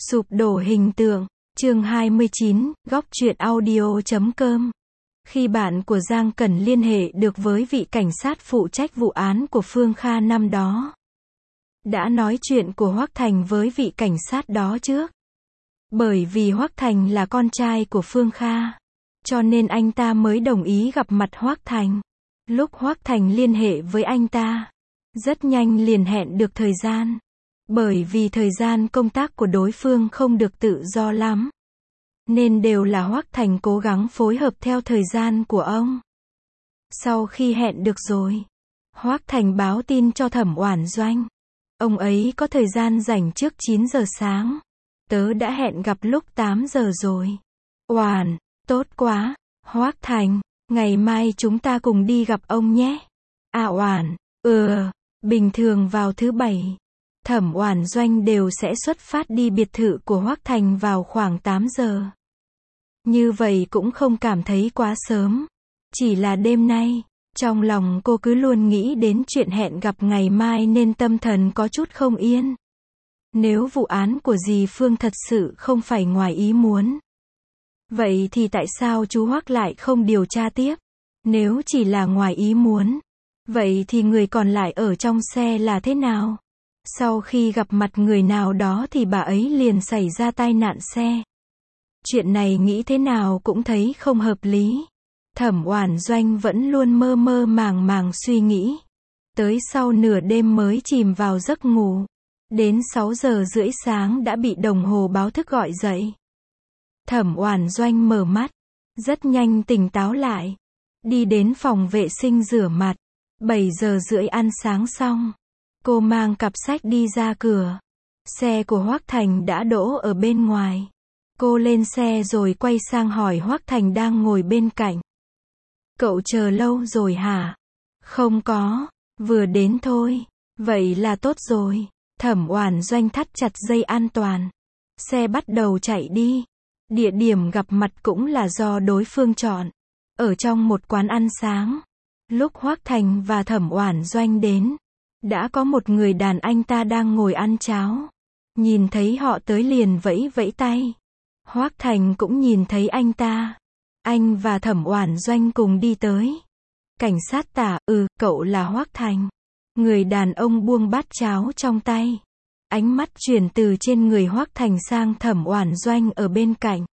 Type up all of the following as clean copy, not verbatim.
Sụp đổ hình tượng, chương 29, góc truyện audio.com. Khi bạn của Giang Cẩn liên hệ được với vị cảnh sát phụ trách vụ án của Phương Kha năm đó, đã nói chuyện của Hoắc Thành với vị cảnh sát đó trước. Bởi vì Hoắc Thành là con trai của Phương Kha, cho nên anh ta mới đồng ý gặp mặt Hoắc Thành. Lúc Hoắc Thành liên hệ với anh ta, rất nhanh liền hẹn được thời gian. Bởi vì thời gian công tác của đối phương không được tự do lắm, nên đều là Hoắc Thành cố gắng phối hợp theo thời gian của ông. Sau khi hẹn được rồi, Hoắc Thành báo tin cho Thẩm Oản Doanh. Ông ấy có thời gian rảnh trước 9 giờ sáng. Tớ đã hẹn gặp lúc 8 giờ rồi. Oản, tốt quá. Hoắc Thành, ngày mai chúng ta cùng đi gặp ông nhé. À Oản, bình thường vào thứ Bảy, Thẩm Oản Doanh đều sẽ xuất phát đi biệt thự của Hoắc Thành vào khoảng 8 giờ. Như vậy cũng không cảm thấy quá sớm. Chỉ là đêm nay, trong lòng cô cứ luôn nghĩ đến chuyện hẹn gặp ngày mai nên tâm thần có chút không yên. Nếu vụ án của dì Phương thật sự không phải ngoài ý muốn, vậy thì tại sao chú Hoắc lại không điều tra tiếp? Nếu chỉ là ngoài ý muốn, vậy thì người còn lại ở trong xe là thế nào? Sau khi gặp mặt người nào đó thì bà ấy liền xảy ra tai nạn xe. Chuyện này nghĩ thế nào cũng thấy không hợp lý. Thẩm Oản Doanh vẫn luôn mơ mơ màng màng suy nghĩ. Tới sau nửa đêm mới chìm vào giấc ngủ. Đến 6 giờ rưỡi sáng đã bị đồng hồ báo thức gọi dậy. Thẩm Oản Doanh mở mắt, rất nhanh tỉnh táo lại. Đi đến phòng vệ sinh rửa mặt. 7 giờ rưỡi ăn sáng xong, cô mang cặp sách đi ra cửa. Xe của Hoắc Thành đã đỗ ở bên ngoài. Cô lên xe rồi quay sang hỏi Hoắc Thành đang ngồi bên cạnh. Cậu chờ lâu rồi hả? Không có, vừa đến thôi. Vậy là tốt rồi. Thẩm Oản Doanh thắt chặt dây an toàn. Xe bắt đầu chạy đi. Địa điểm gặp mặt cũng là do đối phương chọn. Ở trong một quán ăn sáng. Lúc Hoắc Thành và Thẩm Oản Doanh đến, đã có một người đàn anh ta đang ngồi ăn cháo. Nhìn thấy họ tới liền vẫy vẫy tay. Hoắc Thành cũng nhìn thấy anh ta. Anh và Thẩm Oản Doanh cùng đi tới. Cảnh sát tả, cậu là Hoắc Thành. Người đàn ông buông bát cháo trong tay. Ánh mắt chuyển từ trên người Hoắc Thành sang Thẩm Oản Doanh ở bên cạnh.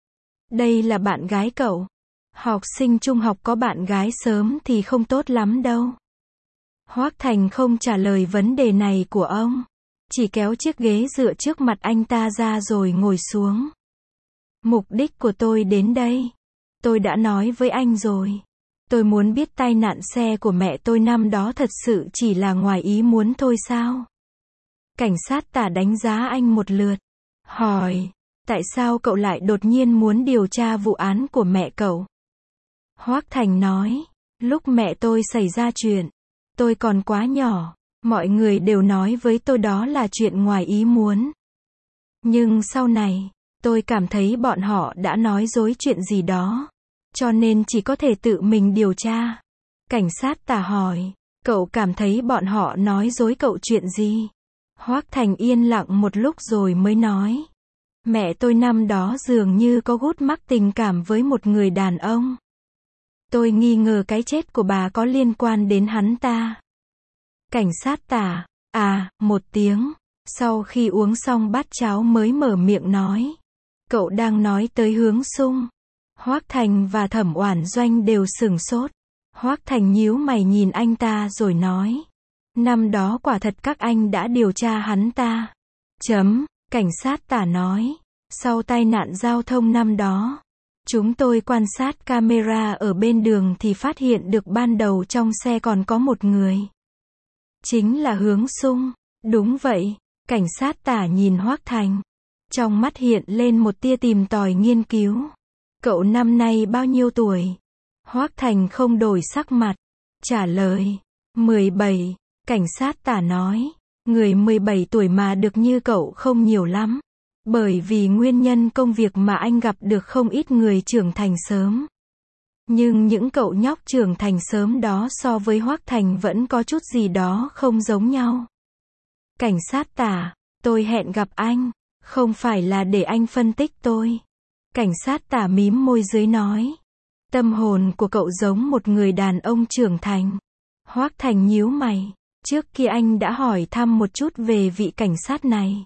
Đây là bạn gái cậu. Học sinh trung học có bạn gái sớm thì không tốt lắm đâu. Hoắc Thành không trả lời vấn đề này của ông. Chỉ kéo chiếc ghế dựa trước mặt anh ta ra rồi ngồi xuống. Mục đích của tôi đến đây, tôi đã nói với anh rồi. Tôi muốn biết tai nạn xe của mẹ tôi năm đó thật sự chỉ là ngoài ý muốn thôi sao? Cảnh sát tả đánh giá anh một lượt. Hỏi, tại sao cậu lại đột nhiên muốn điều tra vụ án của mẹ cậu? Hoắc Thành nói, lúc mẹ tôi xảy ra chuyện, tôi còn quá nhỏ. Mọi người đều nói với tôi đó là chuyện ngoài ý muốn. Nhưng sau này, tôi cảm thấy bọn họ đã nói dối chuyện gì đó. Cho nên chỉ có thể tự mình điều tra. Cảnh sát tả hỏi, cậu cảm thấy bọn họ nói dối cậu chuyện gì? Hoắc Thành yên lặng một lúc rồi mới nói. Mẹ tôi năm đó dường như có gút mắc tình cảm với một người đàn ông. Tôi nghi ngờ cái chết của bà có liên quan đến hắn ta. Cảnh sát tả, một tiếng. Sau khi uống xong bát cháo mới mở miệng nói. Cậu đang nói tới Hướng Sung. Hoắc Thành và Thẩm Oản Doanh đều sửng sốt. Hoắc Thành nhíu mày nhìn anh ta rồi nói. Năm đó quả thật các anh đã điều tra hắn ta. Cảnh sát tả nói. Sau tai nạn giao thông năm đó, chúng tôi quan sát camera ở bên đường thì phát hiện được ban đầu trong xe còn có một người. Chính là Hướng Sung. Đúng vậy. Cảnh sát tả nhìn Hoắc Thành. Trong mắt hiện lên một tia tìm tòi nghiên cứu. Cậu năm nay bao nhiêu tuổi? Hoắc Thành không đổi sắc mặt. Trả lời. 17. Cảnh sát tả nói. Người 17 tuổi mà được như cậu không nhiều lắm. Bởi vì nguyên nhân công việc mà anh gặp được không ít người trưởng thành sớm. Nhưng những cậu nhóc trưởng thành sớm đó so với Hoắc Thành vẫn có chút gì đó không giống nhau. Cảnh sát tả. Tôi hẹn gặp anh. Không phải là để anh phân tích tôi. Cảnh sát tả mím môi dưới nói. Tâm hồn của cậu giống một người đàn ông trưởng thành. Hoác Thành nhíu mày. Trước kia anh đã hỏi thăm một chút về vị cảnh sát này.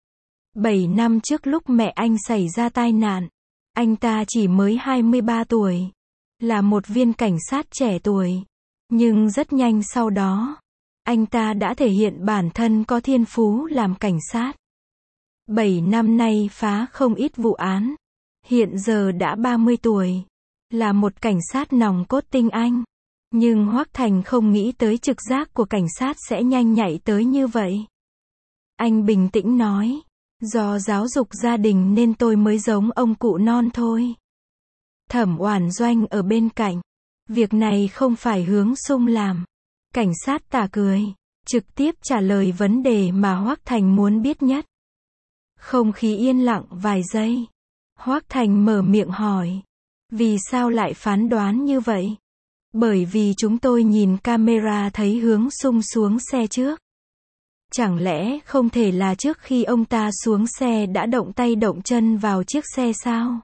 7 năm trước lúc mẹ anh xảy ra tai nạn, anh ta chỉ mới 23 tuổi. Là một viên cảnh sát trẻ tuổi. Nhưng rất nhanh sau đó, anh ta đã thể hiện bản thân có thiên phú làm cảnh sát. 7 năm nay phá không ít vụ án. Hiện giờ đã 30 tuổi. Là một cảnh sát nòng cốt tinh anh. Nhưng Hoác Thành không nghĩ tới trực giác của cảnh sát sẽ nhanh nhạy tới như vậy. Anh bình tĩnh nói. Do giáo dục gia đình nên tôi mới giống ông cụ non thôi. Thẩm Oản Doanh ở bên cạnh. Việc này không phải hướng Sung làm. Cảnh sát tả cười. Trực tiếp trả lời vấn đề mà Hoác Thành muốn biết nhất. Không khí yên lặng vài giây. Hoác Thành mở miệng hỏi. Vì sao lại phán đoán như vậy? Bởi vì chúng tôi nhìn camera thấy hướng Sung xuống xe trước. Chẳng lẽ không thể là trước khi ông ta xuống xe đã động tay động chân vào chiếc xe sao?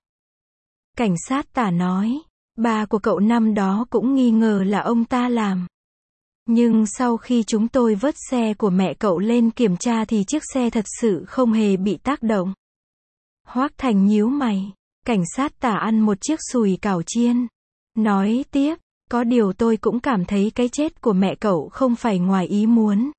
Cảnh sát tả nói. Ba của cậu năm đó cũng nghi ngờ là ông ta làm. Nhưng sau khi chúng tôi vớt xe của mẹ cậu lên kiểm tra thì chiếc xe thật sự không hề bị tác động. Hoác Thành nhíu mày. Cảnh sát tả ăn một chiếc sùi cảo chiên. Nói tiếp. Có điều tôi cũng cảm thấy cái chết của mẹ cậu không phải ngoài ý muốn.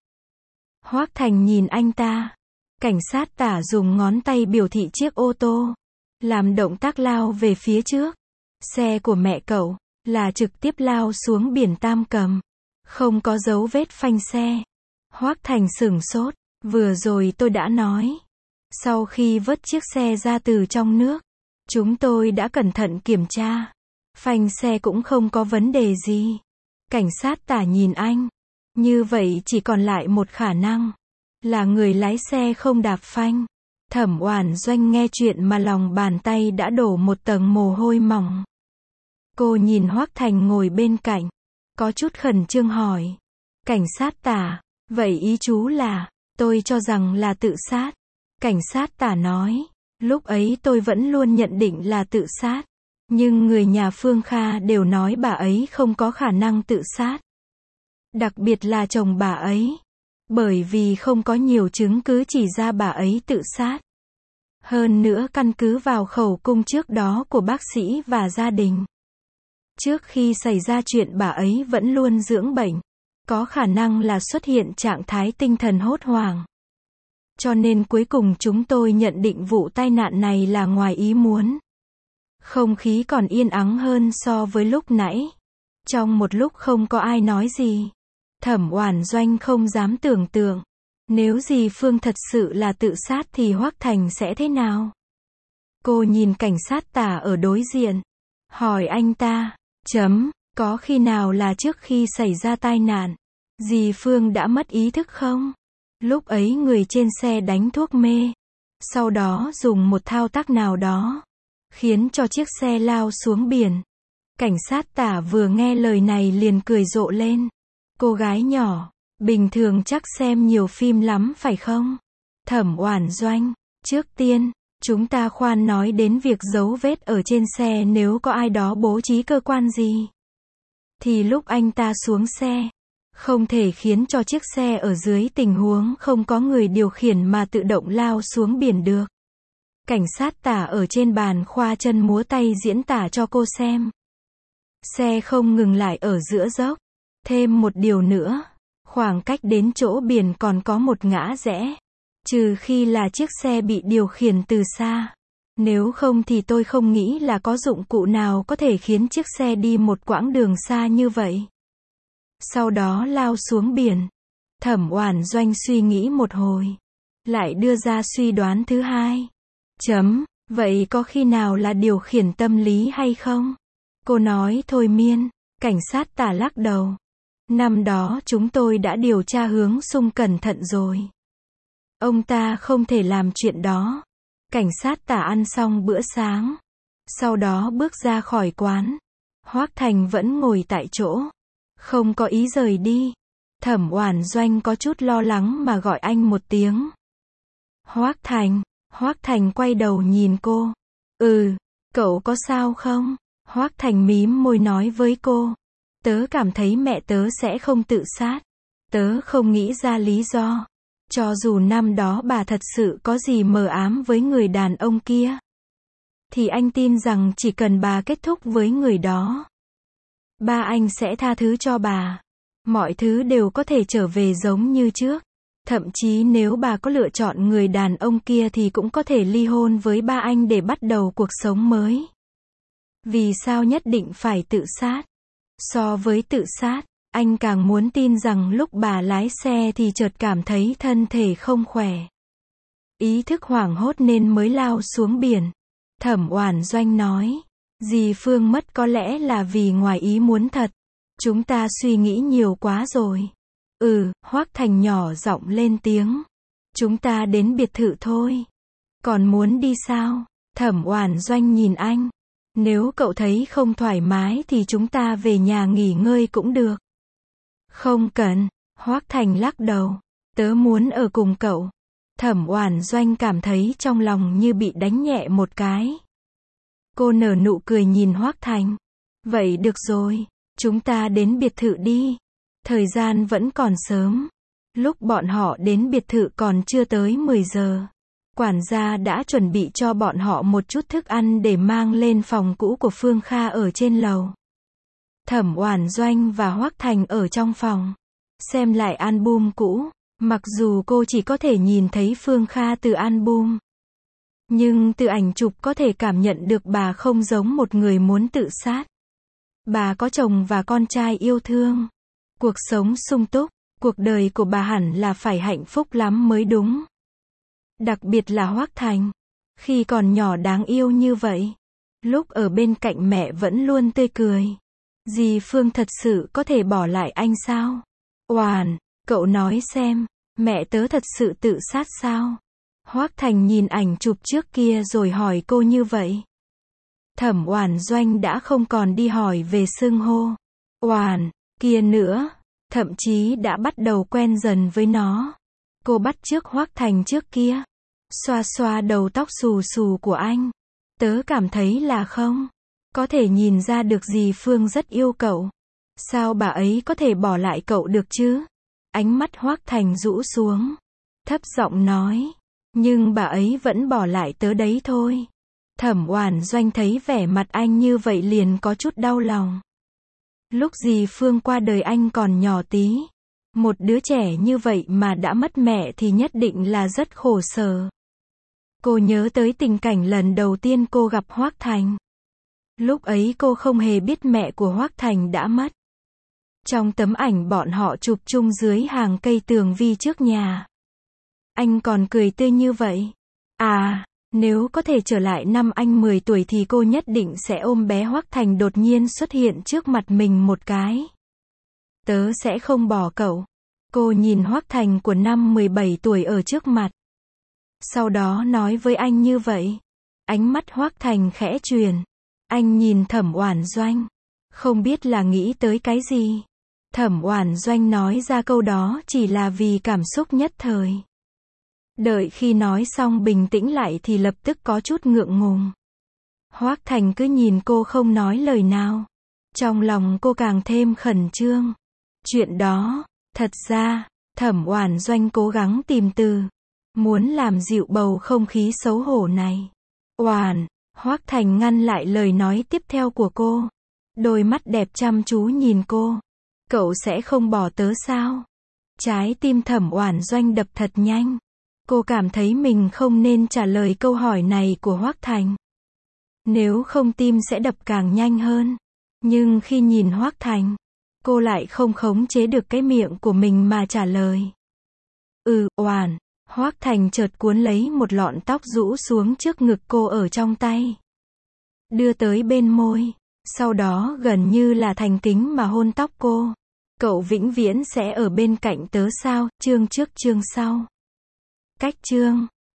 Hoác Thành nhìn anh ta. Cảnh sát tả dùng ngón tay biểu thị chiếc ô tô. Làm động tác lao về phía trước. Xe của mẹ cậu là trực tiếp lao xuống biển Tam Cầm. Không có dấu vết phanh xe. Hoác Thành sửng sốt. Vừa rồi tôi đã nói. Sau khi vớt chiếc xe ra từ trong nước, chúng tôi đã cẩn thận kiểm tra. Phanh xe cũng không có vấn đề gì. Cảnh sát tả nhìn anh. Như vậy chỉ còn lại một khả năng. Là người lái xe không đạp phanh. Thẩm Oản Doanh nghe chuyện mà lòng bàn tay đã đổ một tầng mồ hôi mỏng. Cô nhìn Hoác Thành ngồi bên cạnh. Có chút khẩn trương hỏi. Cảnh sát tả. Vậy ý chú là, tôi cho rằng là tự sát. Cảnh sát tả nói. Lúc ấy tôi vẫn luôn nhận định là tự sát. Nhưng người nhà Phương Kha đều nói bà ấy không có khả năng tự sát. Đặc biệt là chồng bà ấy. Bởi vì không có nhiều chứng cứ chỉ ra bà ấy tự sát. Hơn nữa căn cứ vào khẩu cung trước đó của bác sĩ và gia đình. Trước khi xảy ra chuyện bà ấy vẫn luôn dưỡng bệnh. Có khả năng là xuất hiện trạng thái tinh thần hốt hoảng. Cho nên cuối cùng chúng tôi nhận định vụ tai nạn này là ngoài ý muốn. Không khí còn yên ắng hơn so với lúc nãy. Trong một lúc không có ai nói gì. Thẩm Oản Doanh không dám tưởng tượng. Nếu dì Phương thật sự là tự sát thì Hoác Thành sẽ thế nào? Cô nhìn cảnh sát tả ở đối diện. Hỏi anh ta. Có khi nào là trước khi xảy ra tai nạn, dì Phương đã mất ý thức không? Lúc ấy người trên xe đánh thuốc mê. Sau đó dùng một thao tác nào đó. Khiến cho chiếc xe lao xuống biển. Cảnh sát tả vừa nghe lời này liền cười rộ lên. Cô gái nhỏ, bình thường chắc xem nhiều phim lắm phải không? Thẩm Oản Doanh, trước tiên, chúng ta khoan nói đến việc dấu vết ở trên xe nếu có ai đó bố trí cơ quan gì. Thì lúc anh ta xuống xe, không thể khiến cho chiếc xe ở dưới tình huống không có người điều khiển mà tự động lao xuống biển được. Cảnh sát tả ở trên bàn khoa chân múa tay diễn tả cho cô xem. Xe không ngừng lại ở giữa dốc. Thêm một điều nữa, khoảng cách đến chỗ biển còn có một ngã rẽ. Trừ khi là chiếc xe bị điều khiển từ xa. Nếu không thì tôi không nghĩ là có dụng cụ nào có thể khiến chiếc xe đi một quãng đường xa như vậy. Sau đó lao xuống biển. Thẩm Oản Doanh suy nghĩ một hồi. Lại đưa ra suy đoán thứ hai. Vậy có khi nào là điều khiển tâm lý hay không? Cô nói thôi miên. Cảnh sát tả lắc đầu. Năm đó chúng tôi đã điều tra hướng Sung cẩn thận rồi. Ông ta không thể làm chuyện đó. Cảnh sát tả ăn xong bữa sáng. Sau đó bước ra khỏi quán. Hoác Thành vẫn ngồi tại chỗ. Không có ý rời đi. Thẩm Oản Doanh có chút lo lắng mà gọi anh một tiếng. Hoác Thành. Hoác Thành quay đầu nhìn cô. Cậu có sao không? Hoác Thành mím môi nói với cô. Tớ cảm thấy mẹ tớ sẽ không tự sát. Tớ không nghĩ ra lý do. Cho dù năm đó bà thật sự có gì mờ ám với người đàn ông kia, thì anh tin rằng chỉ cần bà kết thúc với người đó, ba anh sẽ tha thứ cho bà. Mọi thứ đều có thể trở về giống như trước. Thậm chí nếu bà có lựa chọn người đàn ông kia thì cũng có thể ly hôn với ba anh để bắt đầu cuộc sống mới. Vì sao nhất định phải tự sát? So với tự sát, anh càng muốn tin rằng lúc bà lái xe thì chợt cảm thấy thân thể không khỏe. Ý thức hoảng hốt nên mới lao xuống biển. Thẩm Oản Doanh nói. Dì Phương mất có lẽ là vì ngoài ý muốn thật. Chúng ta suy nghĩ nhiều quá rồi. Hoác Thành nhỏ giọng lên tiếng. Chúng ta đến biệt thự thôi. Còn muốn đi sao? Thẩm Oản Doanh nhìn anh. Nếu cậu thấy không thoải mái thì chúng ta về nhà nghỉ ngơi cũng được. Không cần. Hoác Thành lắc đầu. Tớ muốn ở cùng cậu. Thẩm Oản Doanh cảm thấy trong lòng như bị đánh nhẹ một cái. Cô nở nụ cười nhìn Hoác Thành. Vậy được rồi. Chúng ta đến biệt thự đi. Thời gian vẫn còn sớm. Lúc bọn họ đến biệt thự còn chưa tới 10 giờ. Quản gia đã chuẩn bị cho bọn họ một chút thức ăn để mang lên phòng cũ của Phương Kha ở trên lầu. Thẩm Oản Doanh và Hoác Thành ở trong phòng. Xem lại album cũ. Mặc dù cô chỉ có thể nhìn thấy Phương Kha từ album, nhưng từ ảnh chụp có thể cảm nhận được bà không giống một người muốn tự sát. Bà có chồng và con trai yêu thương. Cuộc sống sung túc. Cuộc đời của bà hẳn là phải hạnh phúc lắm mới đúng. Đặc biệt là Hoác Thành. Khi còn nhỏ đáng yêu như vậy. Lúc ở bên cạnh mẹ vẫn luôn tươi cười. Dì Phương thật sự có thể bỏ lại anh sao? Oản, cậu nói xem, mẹ tớ thật sự tự sát sao? Hoác Thành nhìn ảnh chụp trước kia rồi hỏi cô như vậy. Thẩm Oản Doanh đã không còn đi hỏi về xưng hô Oản kia nữa, thậm chí đã bắt đầu quen dần với nó. Cô bắt chước Hoác Thành trước kia, xoa xoa đầu tóc xù xù của anh. Tớ cảm thấy là không có thể nhìn ra được dì Phương rất yêu cậu. Sao bà ấy có thể bỏ lại cậu được chứ? Ánh mắt Hoác Thành rũ xuống, thấp giọng nói. Nhưng bà ấy vẫn bỏ lại tớ đấy thôi. Thẩm Oản Doanh thấy vẻ mặt anh như vậy liền có chút đau lòng. Lúc dì Phương qua đời anh còn nhỏ tí. Một đứa trẻ như vậy mà đã mất mẹ thì nhất định là rất khổ sở. Cô nhớ tới tình cảnh lần đầu tiên cô gặp Hoác Thành. Lúc ấy cô không hề biết mẹ của Hoác Thành đã mất. Trong tấm ảnh bọn họ chụp chung dưới hàng cây tường vi trước nhà. Anh còn cười tươi như vậy. Nếu có thể trở lại năm anh 10 tuổi thì cô nhất định sẽ ôm bé Hoác Thành đột nhiên xuất hiện trước mặt mình một cái. Tớ sẽ không bỏ cậu. Cô nhìn Hoác Thành của năm 17 tuổi ở trước mặt. Sau đó nói với anh như vậy. Ánh mắt Hoác Thành khẽ chuyển. Anh nhìn Thẩm Oản Doanh. Không biết là nghĩ tới cái gì. Thẩm Oản Doanh nói ra câu đó chỉ là vì cảm xúc nhất thời. Đợi khi nói xong bình tĩnh lại thì lập tức có chút ngượng ngùng. Hoác Thành cứ nhìn cô không nói lời nào. Trong lòng cô càng thêm khẩn trương. Chuyện đó, thật ra, Thẩm Oản Doanh cố gắng tìm từ, muốn làm dịu bầu không khí xấu hổ này. Oản, Hoác Thành ngăn lại lời nói tiếp theo của cô. Đôi mắt đẹp chăm chú nhìn cô. Cậu sẽ không bỏ tớ sao? Trái tim Thẩm Oản Doanh đập thật nhanh. Cô cảm thấy mình không nên trả lời câu hỏi này của Hoác Thành. Nếu không tim sẽ đập càng nhanh hơn. Nhưng khi nhìn Hoác Thành, cô lại không khống chế được cái miệng của mình mà trả lời. Oản. Hoác Thành chợt cuốn lấy một lọn tóc rũ xuống trước ngực cô ở trong tay. Đưa tới bên môi. Sau đó gần như là thành kính mà hôn tóc cô. Cậu vĩnh viễn sẽ ở bên cạnh tớ sao? Chương trước chương sau. Cách chương.